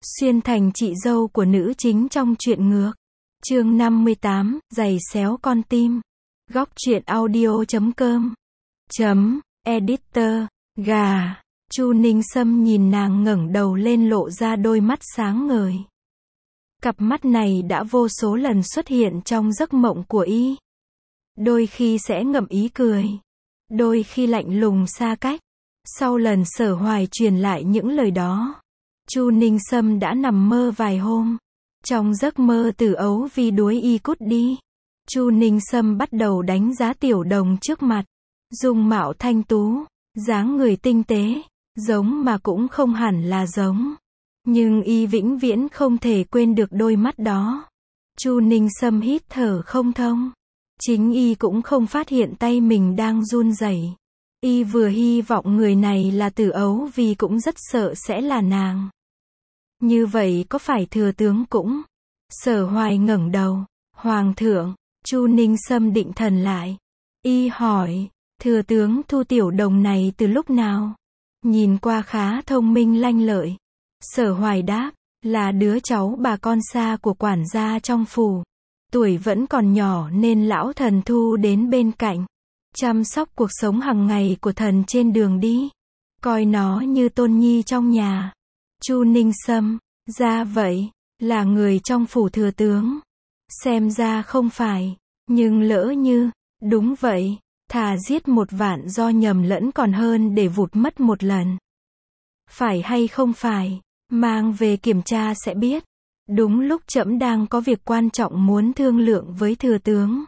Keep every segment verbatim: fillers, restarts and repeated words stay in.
xuyên thành chị dâu của nữ chính trong truyện ngược. Chương năm mươi tám, giày xéo con tim. Góc truyện audio chấm com. Chấm, editor, gà. Chu Ninh Sâm nhìn nàng ngẩng đầu lên lộ ra đôi mắt sáng ngời. Cặp mắt này đã vô số lần xuất hiện trong giấc mộng của y. Đôi khi sẽ ngậm ý cười, đôi khi lạnh lùng xa cách. Sau lần Sở Hoài truyền lại những lời đó, Chu Ninh Sâm đã nằm mơ vài hôm. Trong giấc mơ Tử Ấu Vi đuối y cút đi. Chu Ninh Sâm bắt đầu đánh giá Tiểu Đồng trước mặt. Dung mạo thanh tú, dáng người tinh tế, giống mà cũng không hẳn là giống. Nhưng y vĩnh viễn không thể quên được đôi mắt đó. Chu Ninh Sâm hít thở không thông. Chính y cũng không phát hiện tay mình đang run rẩy. Y vừa hy vọng người này là Tử Ấu vì cũng rất sợ sẽ là nàng. Như vậy có phải thừa tướng cũng? Sở Hoài ngẩng đầu. Hoàng thượng. Chu Ninh Sâm định thần lại. Y hỏi, thừa tướng thu Tiểu Đồng này từ lúc nào? Nhìn qua khá thông minh lanh lợi. Sở Hoài đáp, là đứa cháu bà con xa của quản gia trong phủ. Tuổi vẫn còn nhỏ nên lão thần thu đến bên cạnh. Chăm sóc cuộc sống hàng ngày của thần trên đường đi. Coi nó như tôn nhi trong nhà. Chu Ninh Sâm, ra vậy, là người trong phủ thừa tướng. Xem ra không phải, nhưng lỡ như, đúng vậy, thà giết một vạn do nhầm lẫn còn hơn để vụt mất một lần. Phải hay không phải, mang về kiểm tra sẽ biết. Đúng lúc trẫm đang có việc quan trọng muốn thương lượng với thừa tướng.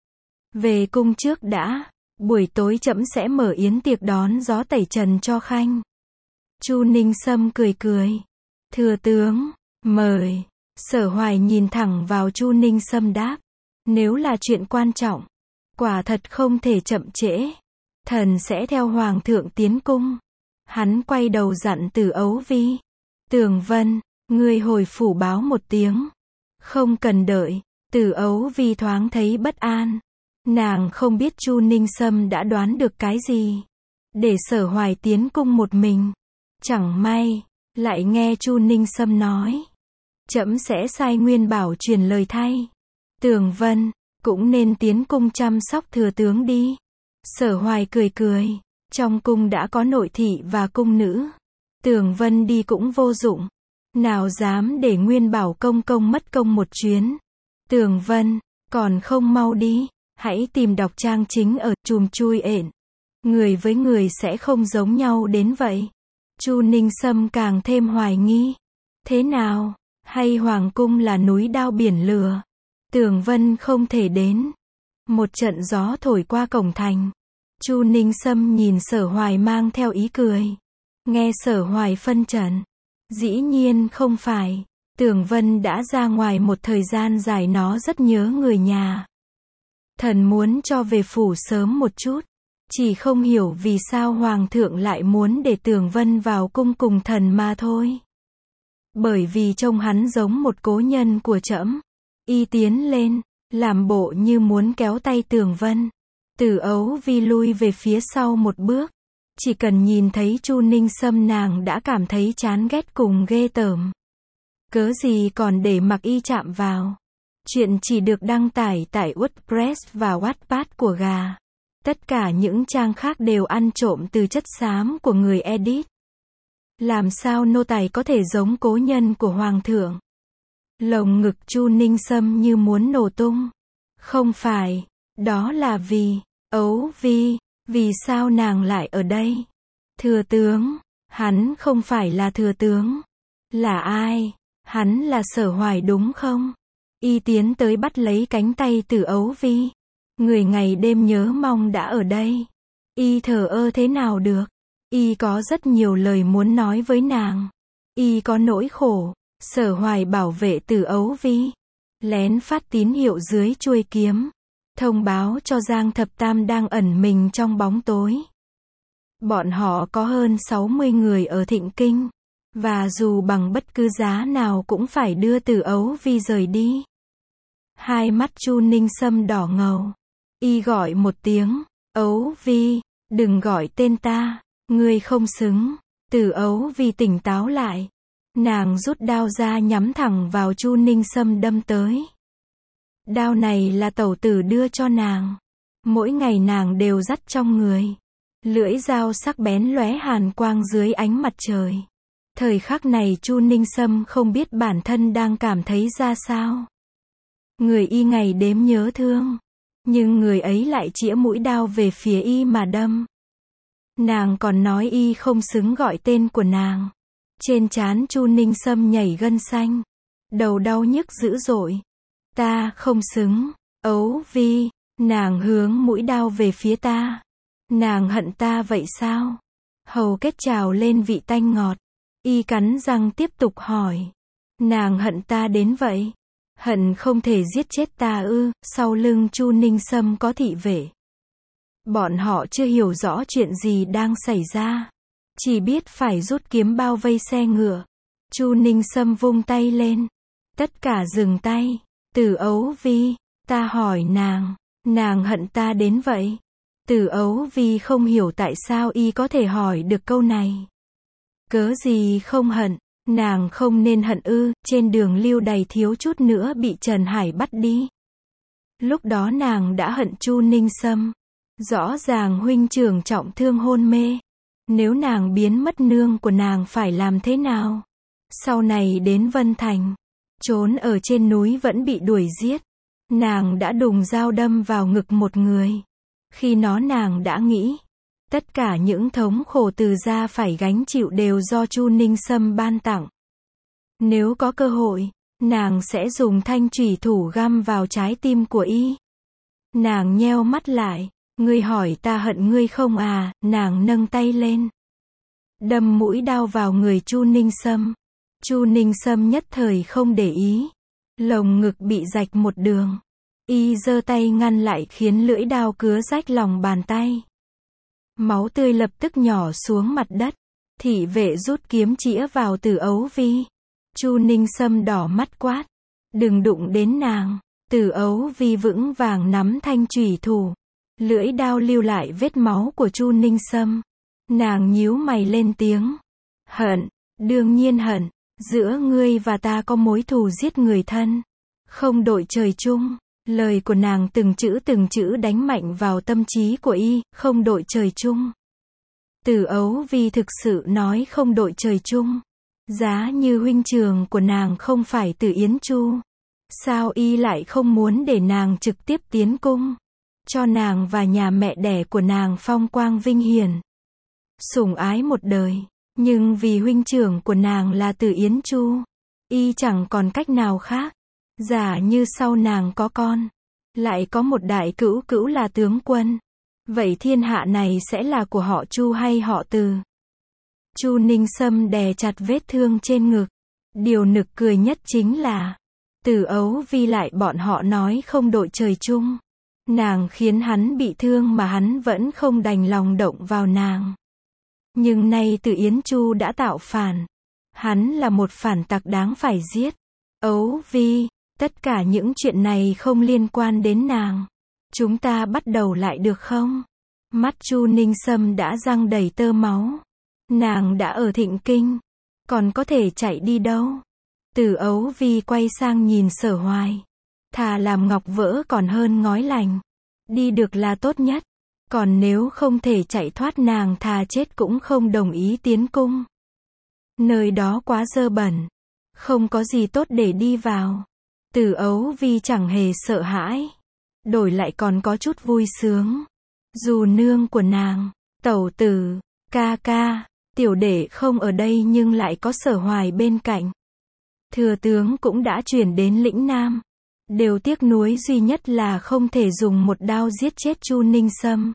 Về cung trước đã, buổi tối trẫm sẽ mở yến tiệc đón gió tẩy trần cho khanh. Chu Ninh Sâm cười cười. Thừa tướng, mời. Sở Hoài nhìn thẳng vào Chu Ninh Sâm đáp. Nếu là chuyện quan trọng, quả thật không thể chậm trễ. Thần sẽ theo Hoàng thượng tiến cung. Hắn quay đầu dặn Tử Ấu Vi. Tường Vân, ngươi hồi phủ báo một tiếng. Không cần đợi. Tử Ấu Vi thoáng thấy bất an. Nàng không biết Chu Ninh Sâm đã đoán được cái gì. Để Sở Hoài tiến cung một mình. Chẳng may, lại nghe Chu Ninh Sâm nói. Trẫm sẽ sai Nguyên Bảo truyền lời thay. Tường Vân, cũng nên tiến cung chăm sóc thừa tướng đi. Sở Hoài cười cười. Trong cung đã có nội thị và cung nữ. Tường Vân đi cũng vô dụng. Nào dám để Nguyên Bảo công công mất công một chuyến. Tường Vân, còn không mau đi. Hãy tìm đọc trang chính ở chùm chui ện. Người với người sẽ không giống nhau đến vậy. Chu Ninh Sâm càng thêm hoài nghi. Thế nào? Hay Hoàng cung là núi đao biển lửa? Tường Vân không thể đến. Một trận gió thổi qua cổng thành. Chu Ninh Sâm nhìn Sở Hoài mang theo ý cười. Nghe Sở Hoài phân trần. Dĩ nhiên không phải. Tường Vân đã ra ngoài một thời gian dài, nó rất nhớ người nhà. Thần muốn cho về phủ sớm một chút. Chỉ không hiểu vì sao Hoàng thượng lại muốn để Tường Vân vào cung cùng thần mà thôi. Bởi vì trông hắn giống một cố nhân của trẫm. Y tiến lên, làm bộ như muốn kéo tay Tường Vân. Tử Ấu Vi lui về phía sau một bước. Chỉ cần nhìn thấy Chu Ninh Sâm nàng đã cảm thấy chán ghét cùng ghê tởm. Cớ gì còn để mặc y chạm vào. Chuyện chỉ được đăng tải tại WordPress và Wattpad của gà. Tất cả những trang khác đều ăn trộm từ chất xám của người edit. Làm sao nô tài có thể giống cố nhân của Hoàng thượng? Lồng ngực Chu Ninh Sâm như muốn nổ tung. Không phải, đó là vì, Ấu Vi, vì sao nàng lại ở đây? Thừa tướng, hắn không phải là thừa tướng. Là ai? Hắn là Sở Hoài đúng không? Y tiến tới bắt lấy cánh tay Tử Ấu Vi. Người ngày đêm nhớ mong đã ở đây. Y thờ ơ thế nào được? Y có rất nhiều lời muốn nói với nàng. Y có nỗi khổ. Sở Hoài bảo vệ Tử Ấu Vi. Lén phát tín hiệu dưới chuôi kiếm. Thông báo cho Giang Thập Tam đang ẩn mình trong bóng tối. Bọn họ có hơn sáu mươi người ở Thịnh Kinh. Và dù bằng bất cứ giá nào cũng phải đưa Tử Ấu Vi rời đi. Hai mắt Chu Ninh Sâm đỏ ngầu. Y gọi một tiếng. Ấu Vi, đừng gọi tên ta. Ngươi không xứng. Tử Ấu Vi tỉnh táo lại. Nàng rút đao ra nhắm thẳng vào Chu Ninh Sâm đâm tới. Đao này là tẩu tử đưa cho nàng. Mỗi ngày nàng đều dắt trong người. Lưỡi dao sắc bén lóe hàn quang dưới ánh mặt trời. Thời khắc này Chu Ninh Sâm không biết bản thân đang cảm thấy ra sao. Người y ngày đếm nhớ thương. Nhưng người ấy lại chĩa mũi đao về phía y mà đâm. Nàng còn nói y không xứng gọi tên của nàng. Trên trán Chu Ninh Sâm nhảy gân xanh. Đầu đau nhức dữ dội. Ta không xứng. Ấu Vi, nàng hướng mũi đao về phía ta. Nàng hận ta vậy sao? Hầu kết trào lên vị tanh ngọt. Y cắn răng tiếp tục hỏi. Nàng hận ta đến vậy? Hận không thể giết chết ta ư? Sau lưng Chu Ninh Sâm có thị vệ. Bọn họ chưa hiểu rõ chuyện gì đang xảy ra. Chỉ biết phải rút kiếm bao vây xe ngựa. Chu Ninh Sâm vung tay lên. Tất cả dừng tay. Từ Ấu Vi, ta hỏi nàng. Nàng hận ta đến vậy? Từ Ấu Vi không hiểu tại sao y có thể hỏi được câu này. Cớ gì không hận? Nàng không nên hận ư? Trên đường lưu đày thiếu chút nữa bị Trần Hải bắt đi. Lúc đó nàng đã hận Chu Ninh Sâm. Rõ ràng huynh trưởng trọng thương hôn mê. Nếu nàng biến mất nương của nàng phải làm thế nào? Sau này đến Vân Thành. Trốn ở trên núi vẫn bị đuổi giết. Nàng đã đùng dao đâm vào ngực một người. Khi nó nàng đã nghĩ. Tất cả những thống khổ từ gia phải gánh chịu đều do Chu Ninh Sâm ban tặng. Nếu có cơ hội, nàng sẽ dùng thanh chủy thủ găm vào trái tim của y. Nàng nheo mắt lại. Ngươi hỏi ta hận ngươi không à? Nàng nâng tay lên. Đâm mũi đao vào người Chu Ninh Sâm. Chu Ninh Sâm nhất thời không để ý. Lồng ngực bị rạch một đường. Y giơ tay ngăn lại khiến lưỡi đao cứa rách lòng bàn tay. Máu tươi lập tức nhỏ xuống mặt đất. Thị vệ rút kiếm chĩa vào Từ Ấu Vi. Chu Ninh Sâm đỏ mắt quát. Đừng đụng đến nàng. Từ Ấu Vi vững vàng nắm thanh chủy thủ. Lưỡi đao lưu lại vết máu của Chu Ninh Sâm. Nàng nhíu mày lên tiếng. Hận, đương nhiên hận. Giữa ngươi và ta có mối thù giết người thân. Không đội trời chung. Lời của nàng từng chữ từng chữ đánh mạnh vào tâm trí của y. Không đội trời chung. Từ Ấu Vi thực sự nói không đội trời chung. Giá như huynh trưởng của nàng không phải Từ Yến Chu. Sao y lại không muốn để nàng trực tiếp tiến cung? Cho nàng và nhà mẹ đẻ của nàng phong quang vinh hiển. Sủng ái một đời. Nhưng vì huynh trưởng của nàng là Từ Yến Chu. Y chẳng còn cách nào khác. Giả như sau nàng có con. Lại có một đại cữu cữu là tướng quân. Vậy thiên hạ này sẽ là của họ Chu hay họ Từ? Chu Ninh Sâm đè chặt vết thương trên ngực. Điều nực cười nhất chính là. Từ Ấu Vi lại bọn họ nói không đội trời chung. Nàng khiến hắn bị thương mà hắn vẫn không đành lòng động vào nàng. Nhưng nay Từ Yến Chu đã tạo phản. Hắn là một phản tặc đáng phải giết. Ấu Vi, tất cả những chuyện này không liên quan đến nàng. Chúng ta bắt đầu lại được không? Mắt Chu Ninh Sâm đã răng đầy tơ máu. Nàng đã ở Thịnh Kinh. Còn có thể chạy đi đâu? Từ Ấu Vi quay sang nhìn Sở Hoài. Thà làm ngọc vỡ còn hơn ngói lành. Đi được là tốt nhất. Còn nếu không thể chạy thoát nàng thà chết cũng không đồng ý tiến cung. Nơi đó quá dơ bẩn. Không có gì tốt để đi vào. Từ Ấu Vi chẳng hề sợ hãi. Đổi lại còn có chút vui sướng. Dù nương của nàng, tẩu tử, ca ca, tiểu đệ không ở đây nhưng lại có Sở Hoài bên cạnh. Thừa tướng cũng đã chuyển đến lĩnh Nam. Điều tiếc nuối duy nhất là không thể dùng một đao giết chết Chu Ninh Sâm.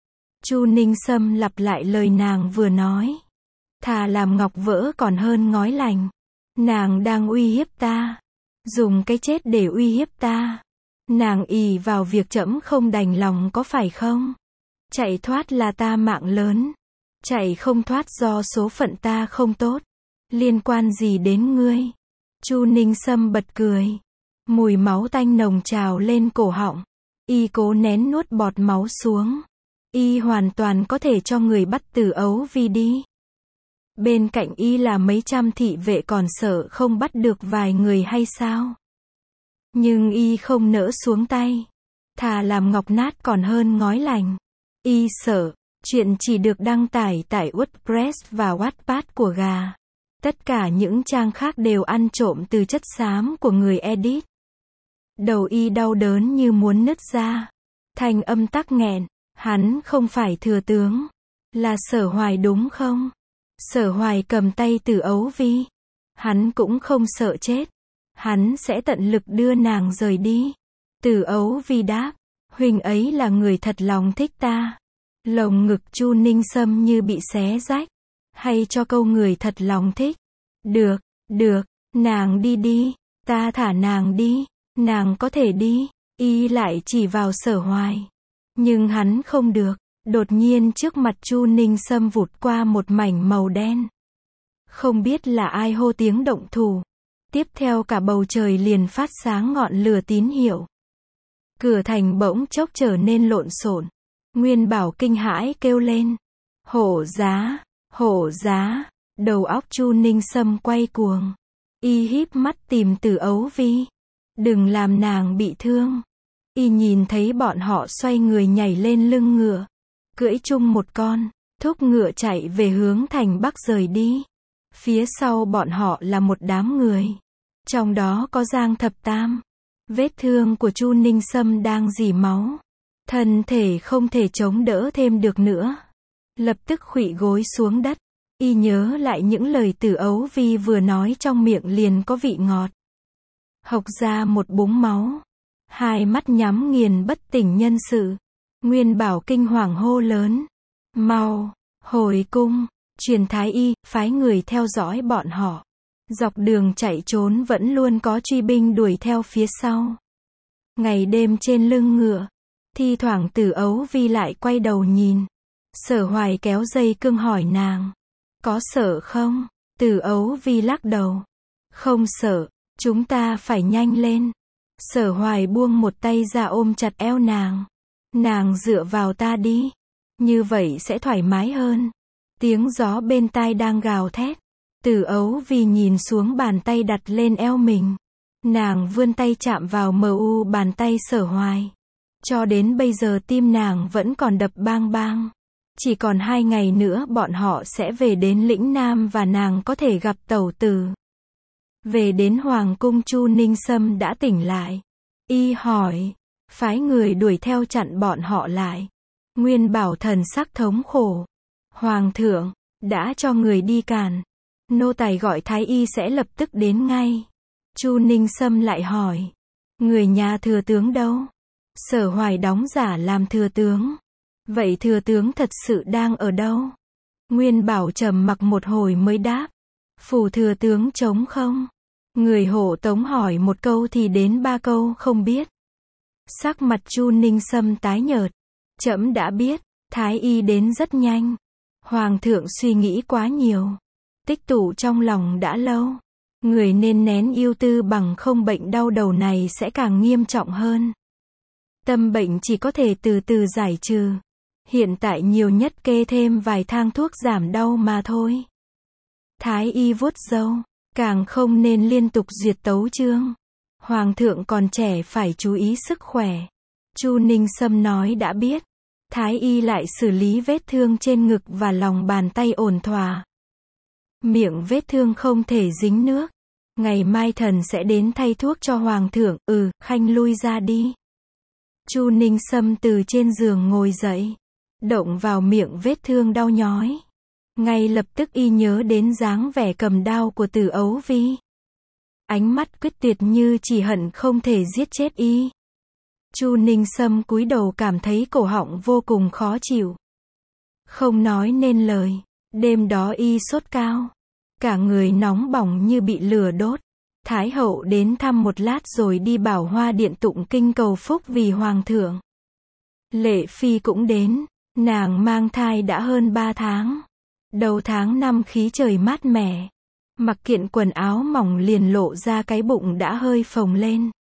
Chu Ninh Sâm lặp lại lời nàng vừa nói. Thà làm ngọc vỡ còn hơn ngói lành. Nàng đang uy hiếp ta. Dùng cái chết để uy hiếp ta. Nàng ỷ vào việc trẫm không đành lòng có phải không? Chạy thoát là ta mạng lớn. Chạy không thoát do số phận ta không tốt. Liên quan gì đến ngươi? Chu Ninh Sâm bật cười. Mùi máu tanh nồng trào lên cổ họng. Y cố nén nuốt bọt máu xuống. Y hoàn toàn có thể cho người bắt Từ Ấu Vi đi. Bên cạnh y là mấy trăm thị vệ còn sợ không bắt được vài người hay sao? Nhưng y không nỡ xuống tay. Thà làm ngọc nát còn hơn ngói lành. Y sợ, chuyện chỉ được đăng tải tại WordPress và Wattpad của gà. Tất cả những trang khác đều ăn trộm từ chất xám của người edit. Đầu y đau đớn như muốn nứt ra. Thanh âm tắc nghẹn, hắn không phải thừa tướng. Là Sở Hoài đúng không? Sở Hoài cầm tay Từ Ấu Vi. Hắn cũng không sợ chết. Hắn sẽ tận lực đưa nàng rời đi. Từ Ấu Vi đáp, huynh ấy là người thật lòng thích ta. Lồng ngực Chu Ninh Sâm như bị xé rách. Hay cho câu người thật lòng thích. Được, được, nàng đi đi, ta thả nàng đi, nàng có thể đi. Y lại chỉ vào Sở Hoài. Nhưng hắn không được. Đột nhiên trước mặt Chu Ninh Sâm vụt qua một mảnh màu đen. Không biết là ai hô tiếng động thủ. Tiếp theo cả bầu trời liền phát sáng ngọn lửa tín hiệu. Cửa thành bỗng chốc trở nên lộn xộn. Nguyên Bảo kinh hãi kêu lên. Hổ giá, hổ giá. Đầu óc Chu Ninh Sâm quay cuồng. Y híp mắt tìm Từ Ấu Vi. Đừng làm nàng bị thương. Y nhìn thấy bọn họ xoay người nhảy lên lưng ngựa. Cưỡi chung một con, thúc ngựa chạy về hướng thành Bắc rời đi. Phía sau bọn họ là một đám người. Trong đó có Giang Thập Tam. Vết thương của Chu Ninh Sâm đang rỉ máu. Thân thể không thể chống đỡ thêm được nữa. Lập tức khuỵu gối xuống đất. Y nhớ lại những lời Từ Ấu Vi vừa nói trong miệng liền có vị ngọt. Hộc ra một búng máu. Hai mắt nhắm nghiền bất tỉnh nhân sự. Nguyên Bảo kinh hoàng hô lớn. Mau, hồi cung, truyền thái y, phái người theo dõi bọn họ. Dọc đường chạy trốn vẫn luôn có truy binh đuổi theo phía sau. Ngày đêm trên lưng ngựa. Thi thoảng Từ Ấu Vi lại quay đầu nhìn. Sở Hoài kéo dây cương hỏi nàng. Có sợ không? Từ Ấu Vi lắc đầu. Không sợ, chúng ta phải nhanh lên. Sở Hoài buông một tay ra ôm chặt eo nàng. Nàng dựa vào ta đi. Như vậy sẽ thoải mái hơn. Tiếng gió bên tai đang gào thét. Từ Ấu Vi nhìn xuống bàn tay đặt lên eo mình. Nàng vươn tay chạm vào mờ u bàn tay Sở Hoài. Cho đến bây giờ tim nàng vẫn còn đập bang bang. Chỉ còn hai ngày nữa bọn họ sẽ về đến lĩnh Nam và nàng có thể gặp tẩu tử. Về đến Hoàng cung Chu Ninh Sâm đã tỉnh lại. Y hỏi. Phái người đuổi theo chặn bọn họ lại. Nguyên Bảo thần sắc thống khổ. Hoàng thượng, đã cho người đi cản. Nô tài gọi thái y sẽ lập tức đến ngay. Chu Ninh Sâm lại hỏi. Người nhà thừa tướng đâu? Sở Hoài đóng giả làm thừa tướng. Vậy thừa tướng thật sự đang ở đâu? Nguyên Bảo trầm mặc một hồi mới đáp. Phủ thừa tướng trống không? Người hộ tống hỏi một câu thì đến ba câu không biết. Sắc mặt Chu Ninh Sâm tái nhợt. Trẫm đã biết, thái y đến rất nhanh. Hoàng thượng suy nghĩ quá nhiều. Tích tụ trong lòng đã lâu. Người nên nén yêu tư bằng không bệnh đau đầu này sẽ càng nghiêm trọng hơn. Tâm bệnh chỉ có thể từ từ giải trừ. Hiện tại nhiều nhất kê thêm vài thang thuốc giảm đau mà thôi. Thái y vuốt râu. Càng không nên liên tục duyệt tấu chương. Hoàng thượng còn trẻ phải chú ý sức khỏe. Chu Ninh Sâm nói đã biết. Thái y lại xử lý vết thương trên ngực và lòng bàn tay ổn thỏa. Miệng vết thương không thể dính nước. Ngày mai thần sẽ đến thay thuốc cho hoàng thượng. Ừ, khanh lui ra đi. Chu Ninh Sâm từ trên giường ngồi dậy. Động vào miệng vết thương đau nhói. Ngay lập tức y nhớ đến dáng vẻ cầm đao của Từ Ấu Vi. Ánh mắt quyết tuyệt như chỉ hận không thể giết chết y. Chu Ninh Sâm cúi đầu cảm thấy cổ họng vô cùng khó chịu. Không nói nên lời. Đêm đó y sốt cao. Cả người nóng bỏng như bị lửa đốt. Thái hậu đến thăm một lát rồi đi Bảo Hoa điện tụng kinh cầu phúc vì hoàng thượng. Lệ Phi cũng đến. Nàng mang thai đã hơn ba tháng. Đầu tháng năm khí trời mát mẻ. Mặc kiện quần áo mỏng liền lộ ra cái bụng đã hơi phồng lên.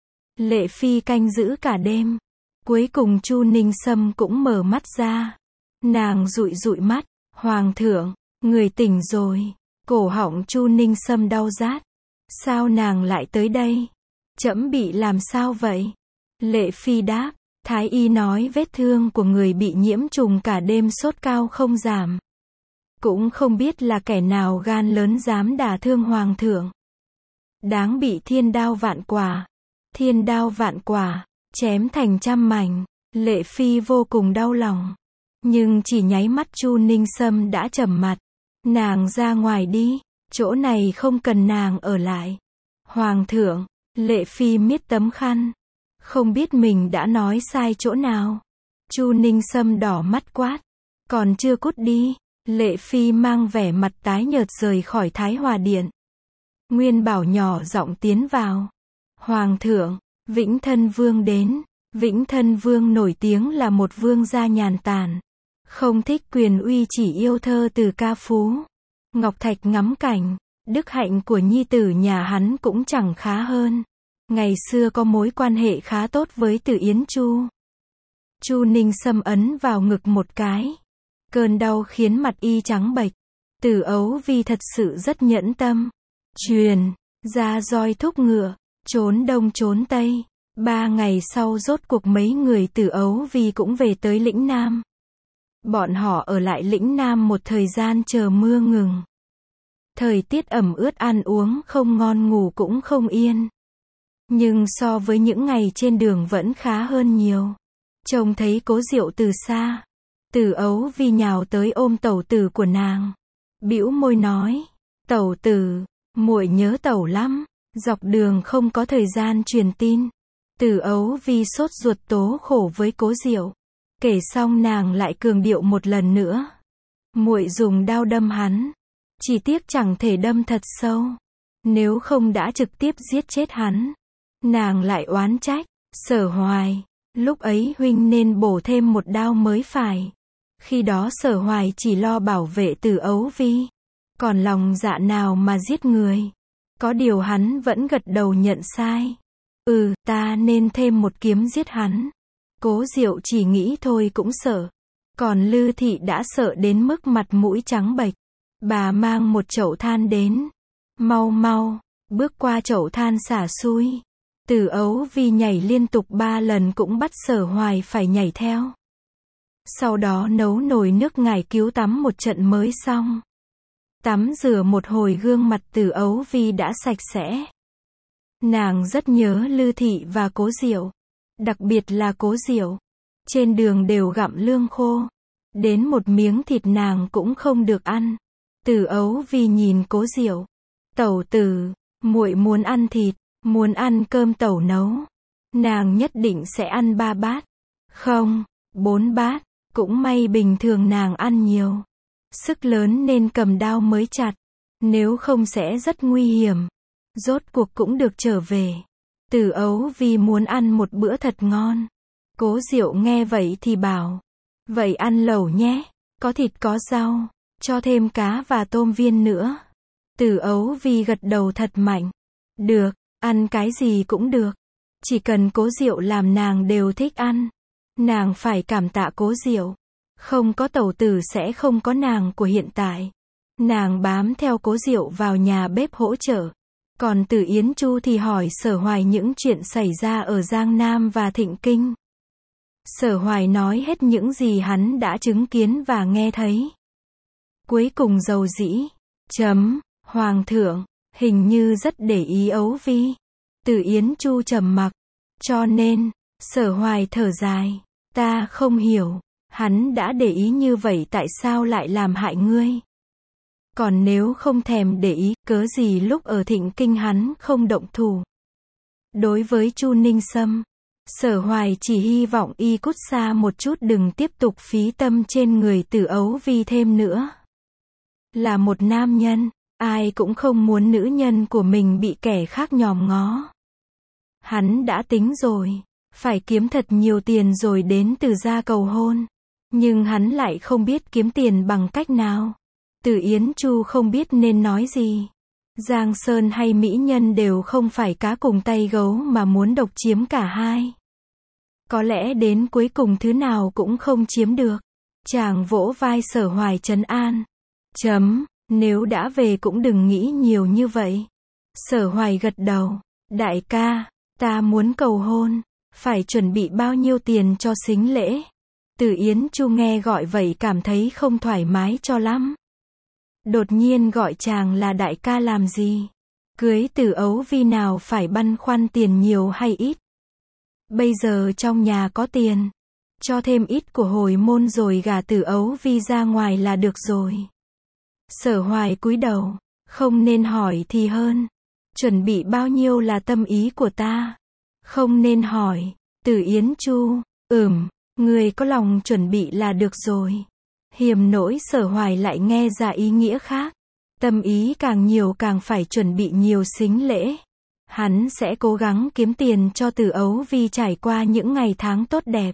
Lệ Phi canh giữ cả đêm. Cuối cùng Chu Ninh Sâm cũng mở mắt ra. Nàng dụi dụi mắt. Hoàng thượng, Người tỉnh rồi. Cổ họng Chu Ninh Sâm đau rát. Sao nàng lại tới đây? Trẫm bị làm sao vậy? Lệ Phi đáp. Thái y nói vết thương của người bị nhiễm trùng cả đêm sốt cao không giảm. Cũng không biết là kẻ nào gan lớn dám đả thương hoàng thượng. Đáng bị thiên đao vạn quả. Thiên đao vạn quả, chém thành trăm mảnh. Lệ Phi vô cùng đau lòng. Nhưng chỉ nháy mắt Chu Ninh Sâm đã trầm mặt. Nàng ra ngoài đi, chỗ này không cần nàng ở lại. Hoàng thượng, Lệ Phi miết tấm khăn. Không biết mình đã nói sai chỗ nào. Chu Ninh Sâm đỏ mắt quát. Còn chưa cút đi. Lệ Phi mang vẻ mặt tái nhợt rời khỏi Thái Hòa Điện. Nguyên Bảo nhỏ giọng tiến vào. Hoàng thượng, Vĩnh Thân Vương đến. Vĩnh Thân Vương nổi tiếng là một vương gia nhàn tản. Không thích quyền uy, chỉ yêu thơ từ ca phú. Ngọc Thạch ngắm cảnh. Đức hạnh của nhi tử nhà hắn cũng chẳng khá hơn. Ngày xưa có mối quan hệ khá tốt với Từ Yến Chu. Chu Ninh Sâm ấn vào ngực một cái. Cơn đau khiến mặt y trắng bệch. Từ Ấu Vi thật sự rất nhẫn tâm. Truyền ra roi thúc ngựa, trốn đông trốn tây. Ba ngày sau rốt cuộc mấy người Từ Ấu Vi cũng về tới lĩnh Nam. Bọn họ ở lại lĩnh Nam một thời gian chờ mưa ngừng. Thời tiết ẩm ướt, ăn uống không ngon, ngủ cũng không yên. Nhưng so với những ngày trên đường vẫn khá hơn nhiều. Trông thấy Cố Diệu từ xa. Từ Ấu Vi nhào tới ôm tẩu tử của nàng. Bĩu môi nói. Tẩu tử, muội nhớ tẩu lắm. Dọc đường không có thời gian truyền tin. Từ Ấu Vi sốt ruột tố khổ với Cố Diệu. Kể xong nàng lại cường điệu một lần nữa. Muội dùng đao đâm hắn. Chỉ tiếc chẳng thể đâm thật sâu. Nếu không đã trực tiếp giết chết hắn. Nàng lại oán trách. Sở Hoài, lúc ấy huynh nên bổ thêm một đao mới phải. Khi đó Sở Hoài chỉ lo bảo vệ Từ Ấu Vi. Còn lòng dạ nào mà giết người. Có điều hắn vẫn gật đầu nhận sai. Ừ, ta nên thêm một kiếm giết hắn. Cố Diệu chỉ nghĩ thôi cũng sợ. Còn Lư Thị đã sợ đến mức mặt mũi trắng bệch. Bà mang một chậu than đến. Mau mau, bước qua chậu than xả xui. Từ Ấu Vi nhảy liên tục ba lần cũng bắt Sở Hoài phải nhảy theo. Sau đó nấu nồi nước ngải cứu tắm một trận mới xong. Tắm rửa một hồi gương mặt Từ Ấu Vi đã sạch sẽ. Nàng rất nhớ Lư Thị và Cố Diệu. Đặc biệt là Cố Diệu. Trên đường đều gặm lương khô. Đến một miếng thịt nàng cũng không được ăn. Từ Ấu Vi nhìn Cố Diệu. Tẩu tử, muội muốn ăn thịt, muốn ăn cơm tẩu nấu. Nàng nhất định sẽ ăn ba bát. Không, bốn bát. Cũng may bình thường nàng ăn nhiều. Sức lớn nên cầm đao mới chặt. Nếu không sẽ rất nguy hiểm. Rốt cuộc cũng được trở về. Từ Ấu Vi muốn ăn một bữa thật ngon. Cố Diệu nghe vậy thì bảo. Vậy ăn lẩu nhé. Có thịt có rau. Cho thêm cá và tôm viên nữa. Từ Ấu Vi gật đầu thật mạnh. Được, ăn cái gì cũng được. Chỉ cần Cố Diệu làm nàng đều thích ăn. Nàng phải cảm tạ Cố Diệu. Không có tẩu tử sẽ không có nàng của hiện tại. Nàng bám theo Cố Diệu vào nhà bếp hỗ trợ. Còn Từ Yến Chu thì hỏi Sở Hoài những chuyện xảy ra ở Giang Nam và Thịnh Kinh. Sở Hoài nói hết những gì hắn đã chứng kiến và nghe thấy. Cuối cùng dầu dĩ. Chấm, Hoàng thượng, hình như rất để ý Ấu Vi. Từ Yến Chu trầm mặc. Cho nên, Sở Hoài thở dài. Ta không hiểu. Hắn đã để ý như vậy tại sao lại làm hại ngươi? Còn nếu không thèm để ý, cớ gì lúc ở Thịnh Kinh hắn không động thủ? Đối với Chu Ninh Sâm, Sở Hoài chỉ hy vọng y cút xa một chút, đừng tiếp tục phí tâm trên người Từ Ấu Vi thêm nữa. Là một nam nhân, ai cũng không muốn nữ nhân của mình bị kẻ khác nhòm ngó. Hắn đã tính rồi, phải kiếm thật nhiều tiền rồi đến Từ gia cầu hôn. Nhưng hắn lại không biết kiếm tiền bằng cách nào. Từ Yến Chu không biết nên nói gì. Giang Sơn hay mỹ nhân đều không phải cá cùng tay gấu mà muốn độc chiếm cả hai. Có lẽ đến cuối cùng thứ nào cũng không chiếm được. Chàng vỗ vai Sở Hoài trấn an. Chấm, nếu đã về cũng đừng nghĩ nhiều như vậy. Sở Hoài gật đầu. Đại ca, ta muốn cầu hôn. Phải chuẩn bị bao nhiêu tiền cho sính lễ? Từ Yến Chu nghe gọi vậy cảm thấy không thoải mái cho lắm. Đột nhiên gọi chàng là đại ca làm gì? Cưới Từ Ấu Vi nào phải băn khoăn tiền nhiều hay ít. Bây giờ trong nhà có tiền. Cho thêm ít của hồi môn rồi gả Từ Ấu Vi ra ngoài là được rồi. Sở Hoài cúi đầu. Không nên hỏi thì hơn. Chuẩn bị bao nhiêu là tâm ý của ta. Không nên hỏi. Từ Yến Chu. Ừm, người có lòng chuẩn bị là được rồi. Hiềm nỗi Sở Hoài lại nghe ra ý nghĩa khác. Tâm ý càng nhiều càng phải chuẩn bị nhiều sính lễ. Hắn sẽ cố gắng kiếm tiền cho Từ Ấu Vi trải qua những ngày tháng tốt đẹp.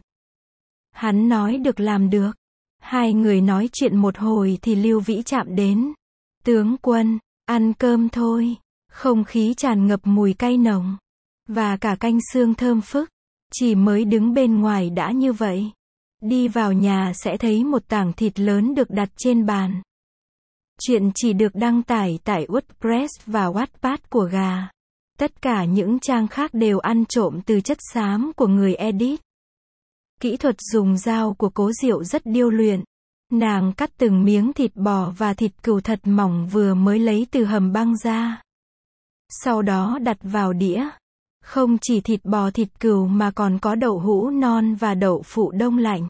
Hắn nói được làm được. Hai người nói chuyện một hồi thì Lưu Vĩ Trạm đến. Tướng quân, ăn cơm thôi. Không khí tràn ngập mùi cay nồng. Và cả canh xương thơm phức. Chỉ mới đứng bên ngoài đã như vậy. Đi vào nhà sẽ thấy một tảng thịt lớn được đặt trên bàn. Chuyện chỉ được đăng tải tại WordPress và Wattpad của Gà. Tất cả những trang khác đều ăn trộm từ chất xám của người edit. Kỹ thuật dùng dao của Cố Diệu rất điêu luyện. Nàng cắt từng miếng thịt bò và thịt cừu thật mỏng vừa mới lấy từ hầm băng ra. Sau đó đặt vào đĩa. Không chỉ thịt bò thịt cừu mà còn có đậu hũ non và đậu phụ đông lạnh.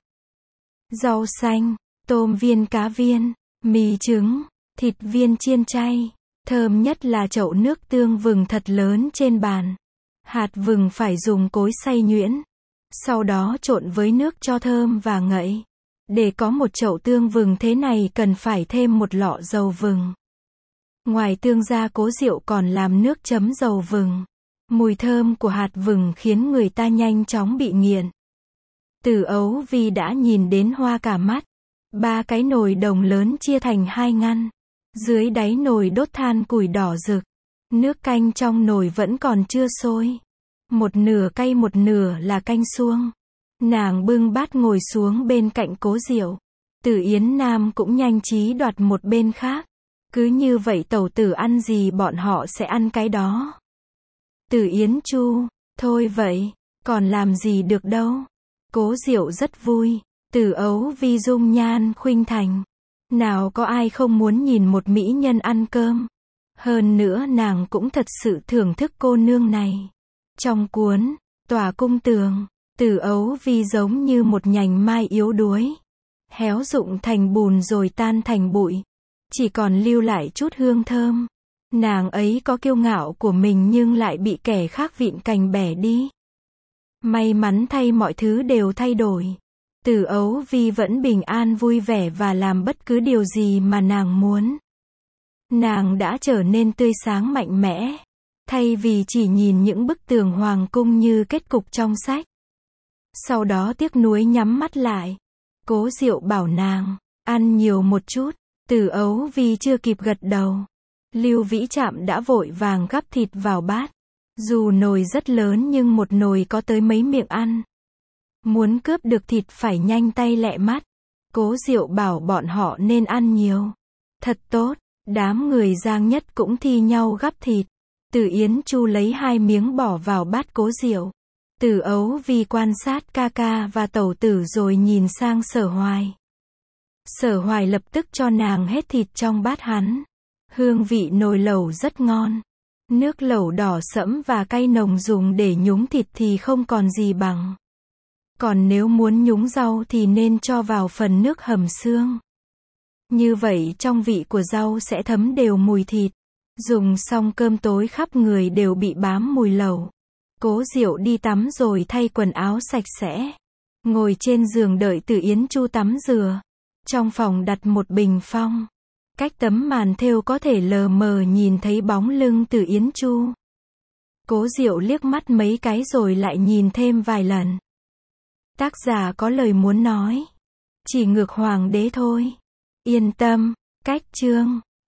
Rau xanh, tôm viên cá viên, mì trứng, thịt viên chiên chay. Thơm nhất là chậu nước tương vừng thật lớn trên bàn. Hạt vừng phải dùng cối xay nhuyễn. Sau đó trộn với nước cho thơm và ngậy. Để có một chậu tương vừng thế này cần phải thêm một lọ dầu vừng. Ngoài tương ra Cố Diệu còn làm nước chấm dầu vừng. Mùi thơm của hạt vừng khiến người ta nhanh chóng bị nghiện. Từ Ấu Vi đã nhìn đến hoa cả mắt. Ba cái nồi đồng lớn chia thành hai ngăn. Dưới đáy nồi đốt than củi đỏ rực. Nước canh trong nồi vẫn còn chưa sôi. Một nửa cay một nửa là canh suông. Nàng bưng bát ngồi xuống bên cạnh Cố Diệu. Từ Yến Nam cũng nhanh trí đoạt một bên khác. Cứ như vậy tẩu tử ăn gì bọn họ sẽ ăn cái đó. Từ Yến Chu, thôi vậy, còn làm gì được đâu. Cố Diệu rất vui. Từ Ấu Vi dung nhan khuynh thành. Nào có ai không muốn nhìn một mỹ nhân ăn cơm. Hơn nữa nàng cũng thật sự thưởng thức cô nương này. Trong cuốn Tòa Cung Tường, Từ Ấu Vi giống như một nhành mai yếu đuối. Héo rụng thành bùn rồi tan thành bụi. Chỉ còn lưu lại chút hương thơm. Nàng ấy có kiêu ngạo của mình nhưng lại bị kẻ khác vịn cành bẻ đi. May mắn thay mọi thứ đều thay đổi. Từ Ấu Vi vẫn bình an vui vẻ và làm bất cứ điều gì mà nàng muốn. Nàng đã trở nên tươi sáng mạnh mẽ. Thay vì chỉ nhìn những bức tường hoàng cung như kết cục trong sách. Sau đó tiếc nuối nhắm mắt lại. Cố Diệu bảo nàng, ăn nhiều một chút. Từ Ấu Vi chưa kịp gật đầu. Lưu Vĩ Trạm đã vội vàng gắp thịt vào bát. Dù nồi rất lớn nhưng một nồi có tới mấy miệng ăn. Muốn cướp được thịt phải nhanh tay lẹ mắt. Cố Diệu bảo bọn họ nên ăn nhiều. Thật tốt, đám người Giang Nhất cũng thi nhau gắp thịt. Từ Yến Chu lấy hai miếng bỏ vào bát Cố Diệu. Từ Ấu Vi quan sát ca ca và tẩu tử rồi nhìn sang Sở Hoài. Sở Hoài lập tức cho nàng hết thịt trong bát hắn. Hương vị nồi lẩu rất ngon. Nước lẩu đỏ sẫm và cay nồng dùng để nhúng thịt thì không còn gì bằng. Còn nếu muốn nhúng rau thì nên cho vào phần nước hầm xương. Như vậy trong vị của rau sẽ thấm đều mùi thịt. Dùng xong cơm tối khắp người đều bị bám mùi lẩu. Cố Diệu đi tắm rồi thay quần áo sạch sẽ. Ngồi trên giường đợi Từ Yến Chu tắm rửa. Trong phòng đặt một bình phong. Cách tấm màn thêu có thể lờ mờ nhìn thấy bóng lưng Từ Yến Chu. Cố Diệu liếc mắt mấy cái rồi lại nhìn thêm vài lần. Tác giả có lời muốn nói. Chỉ ngược hoàng đế thôi. Yên tâm. Cách chương.